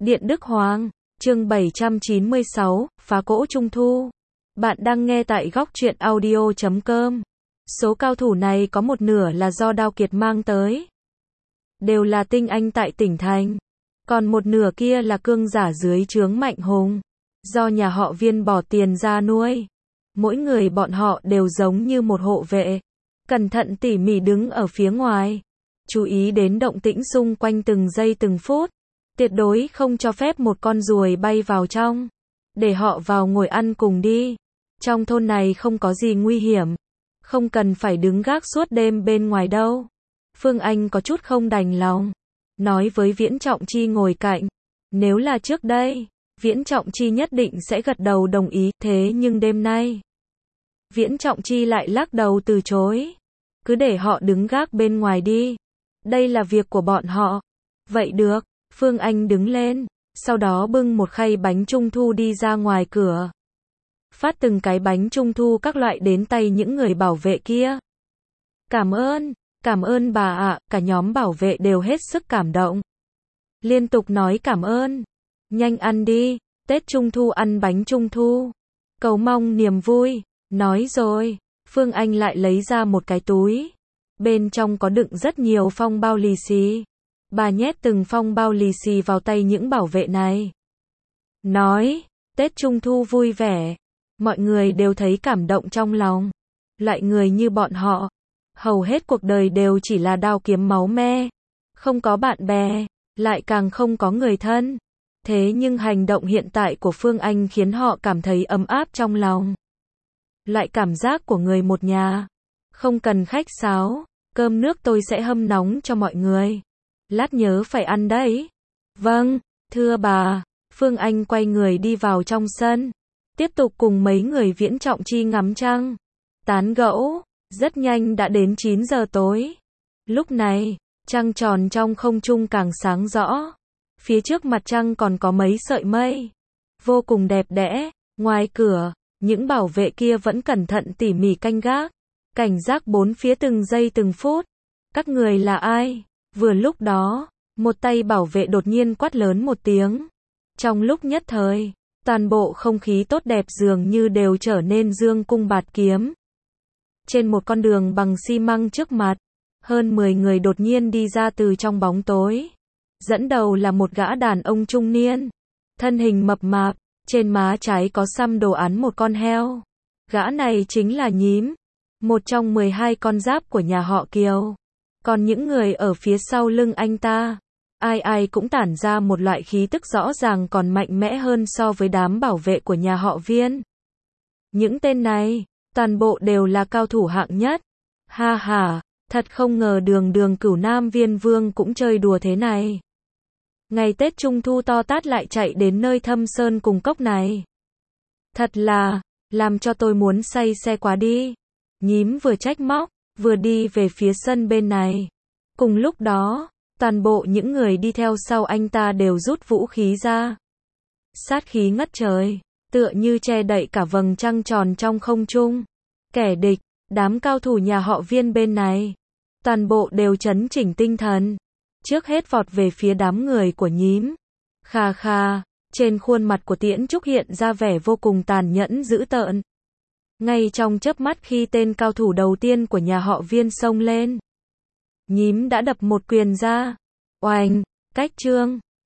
Điện Đức Hoàng, chương 796, phá cỗ Trung Thu. Bạn đang nghe tại góc truyện audio.com. Số cao thủ này có một nửa là do Đao Kiệt mang tới. Đều là tinh anh tại tỉnh thành. Còn một nửa kia là cương giả dưới trướng Mạnh Hùng. Do nhà họ Viên bỏ tiền ra nuôi. Mỗi người bọn họ đều giống như một hộ vệ. Cẩn thận tỉ mỉ đứng ở phía ngoài. Chú ý đến động tĩnh xung quanh từng giây từng phút. Tuyệt đối không cho phép một con ruồi bay vào trong. Để họ vào ngồi ăn cùng đi. Trong thôn này không có gì nguy hiểm. Không cần phải đứng gác suốt đêm bên ngoài đâu. Phương Anh có chút không đành lòng. Nói với Viễn Trọng Chi ngồi cạnh. Nếu là trước đây, Viễn Trọng Chi nhất định sẽ gật đầu đồng ý. Thế nhưng đêm nay, Viễn Trọng Chi lại lắc đầu từ chối. Cứ để họ đứng gác bên ngoài đi. Đây là việc của bọn họ. Vậy được. Phương Anh đứng lên, sau đó bưng một khay bánh trung thu đi ra ngoài cửa. Phát từng cái bánh trung thu các loại đến tay những người bảo vệ kia. Cảm ơn bà ạ, cả nhóm bảo vệ đều hết sức cảm động. Liên tục nói cảm ơn. Nhanh ăn đi, Tết Trung Thu ăn bánh trung thu. Cầu mong niềm vui. Nói rồi, Phương Anh lại lấy ra một cái túi. Bên trong có đựng rất nhiều phong bao lì xì. Bà nhét từng phong bao lì xì vào tay những bảo vệ này. Nói, Tết Trung Thu vui vẻ. Mọi người đều thấy cảm động trong lòng. Loại người như bọn họ, hầu hết cuộc đời đều chỉ là đao kiếm máu me. Không có bạn bè, lại càng không có người thân. Thế nhưng hành động hiện tại của Phương Anh khiến họ cảm thấy ấm áp trong lòng. Loại cảm giác của người một nhà. Không cần khách sáo, cơm nước tôi sẽ hâm nóng cho mọi người. Lát nhớ phải ăn đấy. Vâng, thưa bà. Phương Anh quay người đi vào trong sân. Tiếp tục cùng mấy người Viễn Trọng Chi ngắm trăng. Tán gẫu. Rất nhanh đã đến 9 giờ tối. Lúc này, trăng tròn trong không trung càng sáng rõ. Phía trước mặt trăng còn có mấy sợi mây. Vô cùng đẹp đẽ. Ngoài cửa, những bảo vệ kia vẫn cẩn thận tỉ mỉ canh gác. Cảnh giác bốn phía từng giây từng phút. Các người là ai? Vừa lúc đó, một tay bảo vệ đột nhiên quát lớn một tiếng. Trong lúc nhất thời, toàn bộ không khí tốt đẹp dường như đều trở nên dương cung bạt kiếm. Trên một con đường bằng xi măng trước mặt, hơn 10 người đột nhiên đi ra từ trong bóng tối. Dẫn đầu là một gã đàn ông trung niên, thân hình mập mạp, trên má trái có xăm đồ án một con heo. Gã này chính là Nhím, một trong 12 con giáp của nhà họ Kiều. Còn những người ở phía sau lưng anh ta, ai cũng tản ra một loại khí tức rõ ràng còn mạnh mẽ hơn so với đám bảo vệ của nhà họ Viên. Những tên này, toàn bộ đều là cao thủ hạng nhất. Ha ha, thật không ngờ đường Cửu Nam Viên Vương cũng chơi đùa thế này. Ngày Tết Trung Thu to tát lại chạy đến nơi thâm sơn cùng cốc này. Thật là, làm cho tôi muốn say xe quá đi. Nhím vừa trách móc, vừa đi về phía sân bên này. Cùng lúc đó, toàn bộ những người đi theo sau anh ta đều rút vũ khí ra. Sát khí ngất trời, tựa như che đậy cả vầng trăng tròn trong không trung. Kẻ địch, đám cao thủ nhà họ Viên bên này, toàn bộ đều trấn chỉnh tinh thần. Trước hết vọt về phía đám người của Nhím. Kha kha, trên khuôn mặt của Tiễn Trúc hiện ra vẻ vô cùng tàn nhẫn dữ tợn. Ngay trong chớp mắt khi tên cao thủ đầu tiên của nhà họ Viên xông lên, Nhím đã đập một quyền ra. Oành, cách trương,